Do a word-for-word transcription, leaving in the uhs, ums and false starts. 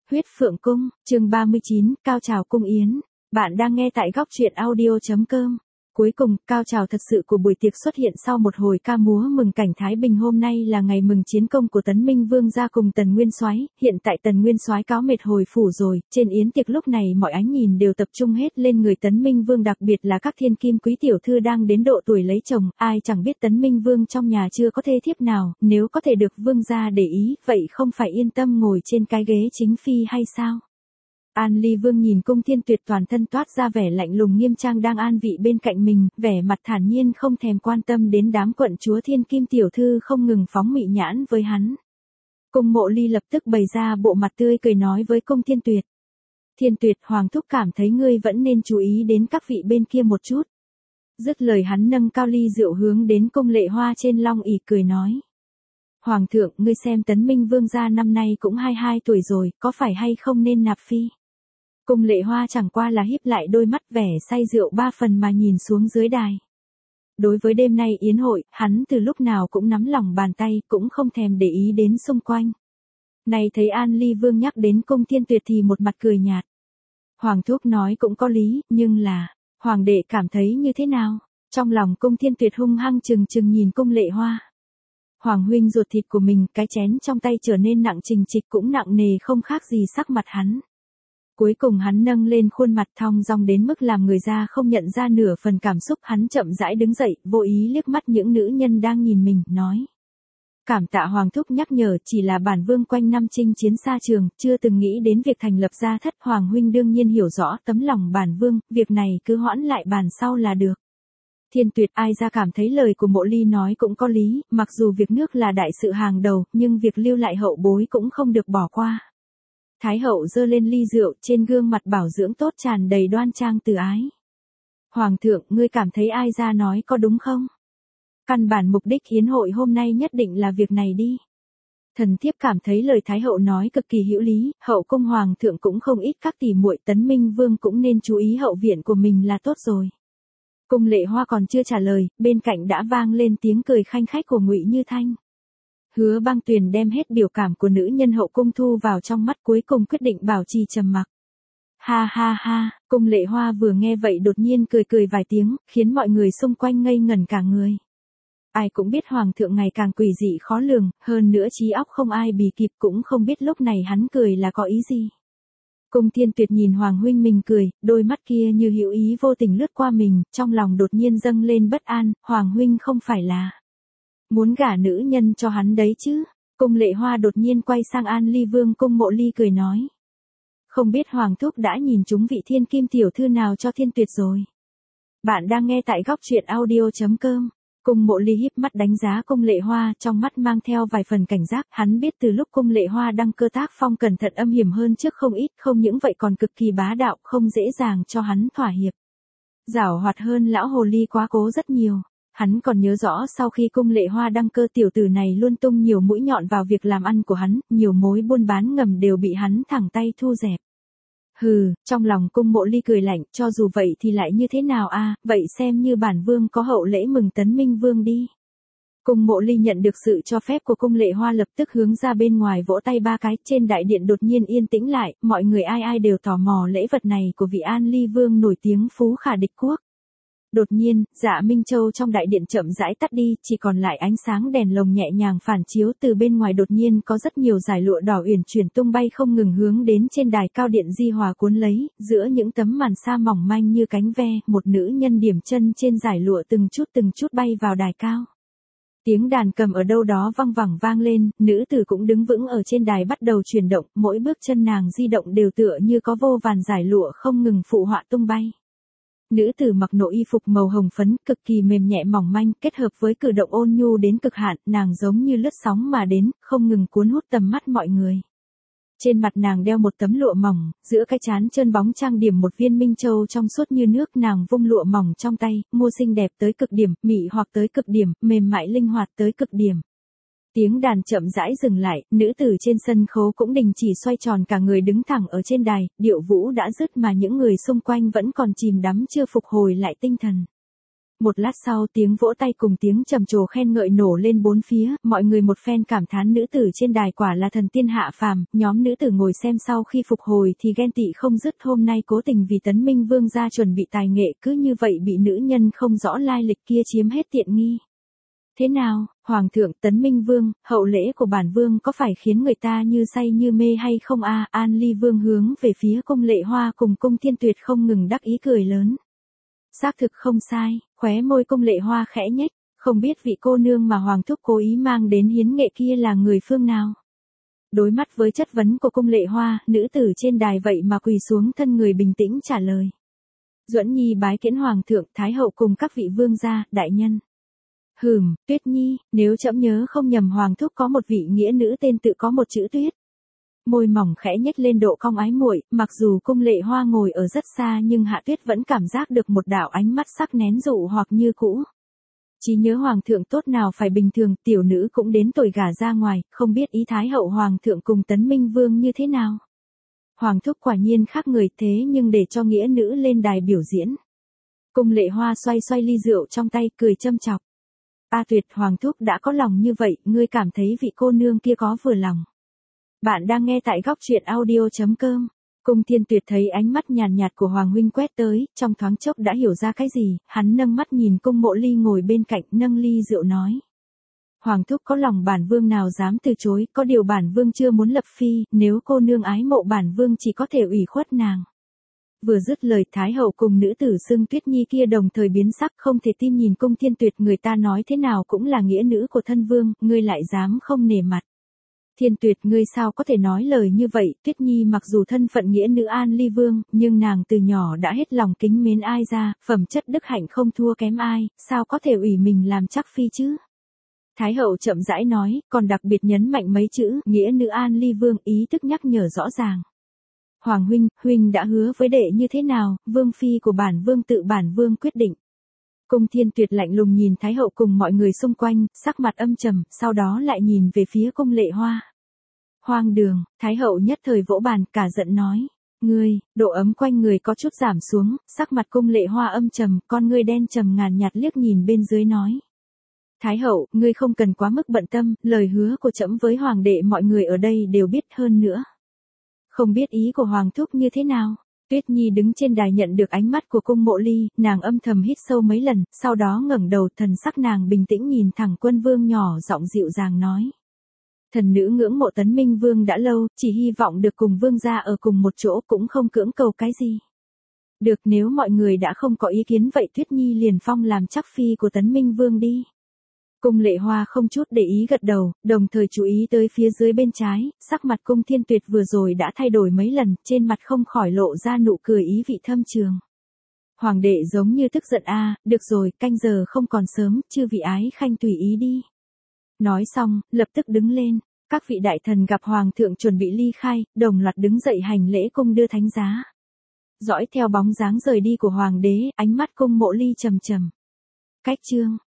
Huyết Phượng Cung, chương ba mươi chín, cao trào cung yến. Bạn đang nghe tại góc truyện audio chấm com. Cuối cùng, cao trào thật sự của buổi tiệc xuất hiện sau một hồi ca múa mừng cảnh Thái Bình. Hôm nay là ngày mừng chiến công của Tấn Minh Vương gia cùng Tần Nguyên Soái. Hiện tại Tần Nguyên Soái cáo mệt hồi phủ rồi, trên yến tiệc lúc này mọi ánh nhìn đều tập trung hết lên người Tấn Minh Vương, đặc biệt là các thiên kim quý tiểu thư đang đến độ tuổi lấy chồng. Ai chẳng biết Tấn Minh Vương trong nhà chưa có thê thiếp nào, nếu có thể được vương gia để ý, vậy không phải yên tâm ngồi trên cái ghế chính phi hay sao? An Ly Vương nhìn Cung Thiên Tuyệt toàn thân toát ra vẻ lạnh lùng nghiêm trang đang an vị bên cạnh mình, vẻ mặt thản nhiên không thèm quan tâm đến đám quận chúa thiên kim tiểu thư không ngừng phóng mị nhãn với hắn. Cung Mộ Ly lập tức bày ra bộ mặt tươi cười nói với Cung Thiên Tuyệt. Thiên Tuyệt, Hoàng thúc cảm thấy ngươi vẫn nên chú ý đến các vị bên kia một chút. Dứt lời hắn nâng cao ly rượu hướng đến Cung Lệ Hoa trên long ỷ cười nói. Hoàng thượng, ngươi xem Tấn Minh Vương gia năm nay cũng hai mươi hai tuổi rồi, có phải hay không nên nạp phi? Cung Lệ Hoa chẳng qua là híp lại đôi mắt vẻ say rượu ba phần mà nhìn xuống dưới đài. Đối với đêm nay yến hội, hắn từ lúc nào cũng nắm lòng bàn tay, cũng không thèm để ý đến xung quanh. Này thấy An Ly Vương nhắc đến Cung Thiên Tuyệt thì một mặt cười nhạt. Hoàng thúc nói cũng có lý, nhưng là, Hoàng đệ cảm thấy như thế nào? Trong lòng Cung Thiên Tuyệt hung hăng chừng chừng nhìn Cung Lệ Hoa. Hoàng huynh ruột thịt của mình, cái chén trong tay trở nên nặng trình trịch cũng nặng nề không khác gì sắc mặt hắn. Cuối cùng hắn nâng lên khuôn mặt thong dong đến mức làm người ra không nhận ra nửa phần cảm xúc. Hắn chậm rãi đứng dậy, vô ý liếc mắt những nữ nhân đang nhìn mình, nói. Cảm tạ Hoàng thúc nhắc nhở, chỉ là bản vương quanh năm chinh chiến xa trường, chưa từng nghĩ đến việc thành lập gia thất. Hoàng huynh đương nhiên hiểu rõ tấm lòng bản vương, việc này cứ hoãn lại bàn sau là được. Thiên Tuyệt, ai ra cảm thấy lời của Mộ Ly nói cũng có lý, mặc dù việc nước là đại sự hàng đầu, nhưng việc lưu lại hậu bối cũng không được bỏ qua. Thái hậu giơ lên ly rượu, trên gương mặt bảo dưỡng tốt tràn đầy đoan trang từ ái. Hoàng thượng, ngươi cảm thấy ai ra nói có đúng không? Căn bản mục đích hiến hội hôm nay nhất định là việc này đi. Thần thiếp cảm thấy lời Thái hậu nói cực kỳ hữu lý, hậu cung Hoàng thượng cũng không ít các tỷ muội, Tấn Minh Vương cũng nên chú ý hậu viện của mình là tốt rồi. Cung Lệ Hoa còn chưa trả lời, bên cạnh đã vang lên tiếng cười khanh khách của Ngụy Như Thanh. Hứa Băng Tuyền đem hết biểu cảm của nữ nhân hậu cung thu vào trong mắt, cuối cùng quyết định bảo trì trầm mặc. Ha ha ha, Cung Lệ Hoa vừa nghe vậy đột nhiên cười cười vài tiếng, khiến mọi người xung quanh ngây ngẩn cả người. Ai cũng biết Hoàng thượng ngày càng quỷ dị khó lường, hơn nữa trí óc không ai bì kịp, cũng không biết lúc này hắn cười là có ý gì. Cung Thiên Tuyệt nhìn Hoàng huynh mình cười, đôi mắt kia như hữu ý vô tình lướt qua mình, trong lòng đột nhiên dâng lên bất an. Hoàng huynh không phải là muốn gả nữ nhân cho hắn đấy chứ? Cung Lệ Hoa đột nhiên quay sang An Ly Vương Cung Mộ Ly cười nói. Không biết Hoàng thúc đã nhìn chúng vị thiên kim tiểu thư nào cho Thiên Tuyệt rồi? Bạn đang nghe tại góc truyện audio chấm com. Cung Mộ Ly híp mắt đánh giá Cung Lệ Hoa, trong mắt mang theo vài phần cảnh giác. Hắn biết từ lúc Cung Lệ Hoa đăng cơ tác phong cẩn thận âm hiểm hơn trước không ít, không những vậy còn cực kỳ bá đạo, không dễ dàng cho hắn thỏa hiệp. Giảo hoạt hơn lão hồ ly quá cố rất nhiều. Hắn còn nhớ rõ sau khi Cung Lệ Hoa đăng cơ, tiểu tử này luôn tung nhiều mũi nhọn vào việc làm ăn của hắn, nhiều mối buôn bán ngầm đều bị hắn thẳng tay thu dẹp. Hừ, trong lòng Cung Mộ Ly cười lạnh, cho dù vậy thì lại như thế nào a, à, vậy xem như bản vương có hậu lễ mừng Tấn Minh Vương đi. Cung Mộ Ly nhận được sự cho phép của Cung Lệ Hoa lập tức hướng ra bên ngoài vỗ tay ba cái, trên đại điện đột nhiên yên tĩnh lại, mọi người ai ai đều tò mò lễ vật này của vị An Ly Vương nổi tiếng phú khả địch quốc. Đột nhiên, Dạ Minh Châu trong đại điện chậm rãi tắt đi, chỉ còn lại ánh sáng đèn lồng nhẹ nhàng phản chiếu. Từ bên ngoài đột nhiên có rất nhiều dải lụa đỏ uyển chuyển tung bay không ngừng hướng đến trên đài cao điện di hòa cuốn lấy, giữa những tấm màn sa mỏng manh như cánh ve, một nữ nhân điểm chân trên dải lụa từng chút từng chút bay vào đài cao. Tiếng đàn cầm ở đâu đó văng vẳng vang lên, nữ tử cũng đứng vững ở trên đài bắt đầu chuyển động, mỗi bước chân nàng di động đều tựa như có vô vàn dải lụa không ngừng phụ họa tung bay. Nữ tử mặc nội y phục màu hồng phấn, cực kỳ mềm nhẹ mỏng manh, kết hợp với cử động ôn nhu đến cực hạn, nàng giống như lướt sóng mà đến, không ngừng cuốn hút tầm mắt mọi người. Trên mặt nàng đeo một tấm lụa mỏng, giữa cái trán trơn bóng trang điểm một viên minh châu trong suốt như nước. Nàng vung lụa mỏng trong tay, mua xinh đẹp tới cực điểm, mị hoặc tới cực điểm, mềm mại linh hoạt tới cực điểm. Tiếng đàn chậm rãi dừng lại, nữ tử trên sân khấu cũng đình chỉ xoay tròn, cả người đứng thẳng ở trên đài, điệu vũ đã dứt mà những người xung quanh vẫn còn chìm đắm chưa phục hồi lại tinh thần. Một lát sau tiếng vỗ tay cùng tiếng trầm trồ khen ngợi nổ lên bốn phía, mọi người một phen cảm thán nữ tử trên đài quả là thần tiên hạ phàm, nhóm nữ tử ngồi xem sau khi phục hồi thì ghen tị không dứt, hôm nay cố tình vì Tấn Minh Vương gia chuẩn bị tài nghệ cứ như vậy bị nữ nhân không rõ lai lịch kia chiếm hết tiện nghi. Thế nào, Hoàng thượng, Tấn Minh Vương, hậu lễ của bản Vương có phải khiến người ta như say như mê hay không a? An Ly Vương hướng về phía Cung Lệ Hoa cùng Cung Thiên Tuyệt không ngừng đắc ý cười lớn. Xác thực không sai, khóe môi Cung Lệ Hoa khẽ nhếch, không biết vị cô nương mà Hoàng thúc cố ý mang đến hiến nghệ kia là người phương nào. Đối mắt với chất vấn của Cung Lệ Hoa, nữ tử trên đài vậy mà quỳ xuống thân người bình tĩnh trả lời. Duẫn Nhi bái kiễn Hoàng thượng, Thái hậu cùng các vị vương gia, đại nhân. Hừm, Tuyết Nhi, nếu trẫm nhớ không nhầm Hoàng thúc có một vị nghĩa nữ tên tự có một chữ Tuyết. Môi mỏng khẽ nhếch lên độ cong ái muội, mặc dù Cung Lệ Hoa ngồi ở rất xa nhưng Hạ Tuyết vẫn cảm giác được một đạo ánh mắt sắc nén dụ hoặc như cũ. Chỉ nhớ Hoàng thượng tốt nào phải bình thường, tiểu nữ cũng đến tuổi gả ra ngoài, không biết ý Thái hậu Hoàng thượng cùng Tấn Minh Vương như thế nào. Hoàng thúc quả nhiên khác người thế nhưng để cho nghĩa nữ lên đài biểu diễn. Cung Lệ Hoa xoay xoay ly rượu trong tay cười châm chọc. A Tuyệt, Hoàng thúc đã có lòng như vậy, ngươi cảm thấy vị cô nương kia có vừa lòng. Bạn đang nghe tại góc truyện audio chấm com. Cung Thiên Tuyệt thấy ánh mắt nhàn nhạt của Hoàng huynh quét tới, trong thoáng chốc đã hiểu ra cái gì, hắn nâng mắt nhìn Cung Mộ Ly ngồi bên cạnh, nâng ly rượu nói. Hoàng thúc có lòng bản Vương nào dám từ chối, có điều bản Vương chưa muốn lập phi, nếu cô nương ái mộ bản Vương chỉ có thể ủy khuất nàng. Vừa dứt lời, Thái hậu cùng nữ tử xưng Tuyết Nhi kia đồng thời biến sắc, không thể tin nhìn Cung Thiên Tuyệt, người ta nói thế nào cũng là nghĩa nữ của thân vương, ngươi lại dám không nể mặt. Thiên Tuyệt, ngươi sao có thể nói lời như vậy? Tuyết Nhi mặc dù thân phận nghĩa nữ An Ly Vương, nhưng nàng từ nhỏ đã hết lòng kính mến ai ra, phẩm chất đức hạnh không thua kém ai, sao có thể ủy mình làm chắc phi chứ? Thái hậu chậm rãi nói, còn đặc biệt nhấn mạnh mấy chữ, nghĩa nữ An Ly Vương, ý thức nhắc nhở rõ ràng. Hoàng huynh, huynh đã hứa với đệ như thế nào, vương phi của bản Vương tự bản Vương quyết định. Cung Thiên Tuyệt lạnh lùng nhìn Thái hậu cùng mọi người xung quanh, sắc mặt âm trầm, sau đó lại nhìn về phía Cung Lệ Hoa. Hoang đường, Thái hậu nhất thời vỗ bàn, cả giận nói. Ngươi, độ ấm quanh người có chút giảm xuống, sắc mặt Cung Lệ Hoa âm trầm, con ngươi đen trầm ngàn nhạt liếc nhìn bên dưới nói. Thái hậu, ngươi không cần quá mức bận tâm, lời hứa của trẫm với hoàng đệ mọi người ở đây đều biết hơn nữa. Không biết ý của Hoàng thúc như thế nào? Tuyết Nhi đứng trên đài nhận được ánh mắt của Cung Mộ Ly, nàng âm thầm hít sâu mấy lần, sau đó ngẩng đầu, thần sắc nàng bình tĩnh nhìn thẳng Quân Vương nhỏ giọng dịu dàng nói. Thần nữ ngưỡng mộ Tấn Minh Vương đã lâu, chỉ hy vọng được cùng Vương gia ở cùng một chỗ, cũng không cưỡng cầu cái gì. Được, nếu mọi người đã không có ý kiến vậy Tuyết Nhi liền phong làm chắc phi của Tấn Minh Vương đi. Cung Lệ Hoa không chút để ý gật đầu, đồng thời chú ý tới phía dưới bên trái, sắc mặt Cung Thiên Tuyệt vừa rồi đã thay đổi mấy lần, trên mặt không khỏi lộ ra nụ cười ý vị thâm trường. Hoàng đệ giống như tức giận a, được rồi, canh giờ không còn sớm, chư vị ái khanh tùy ý đi. Nói xong, lập tức đứng lên, các vị đại thần gặp Hoàng thượng chuẩn bị ly khai, đồng loạt đứng dậy hành lễ cung đưa thánh giá. Dõi theo bóng dáng rời đi của Hoàng đế, ánh mắt Cung Mộ Ly trầm trầm. Cách chương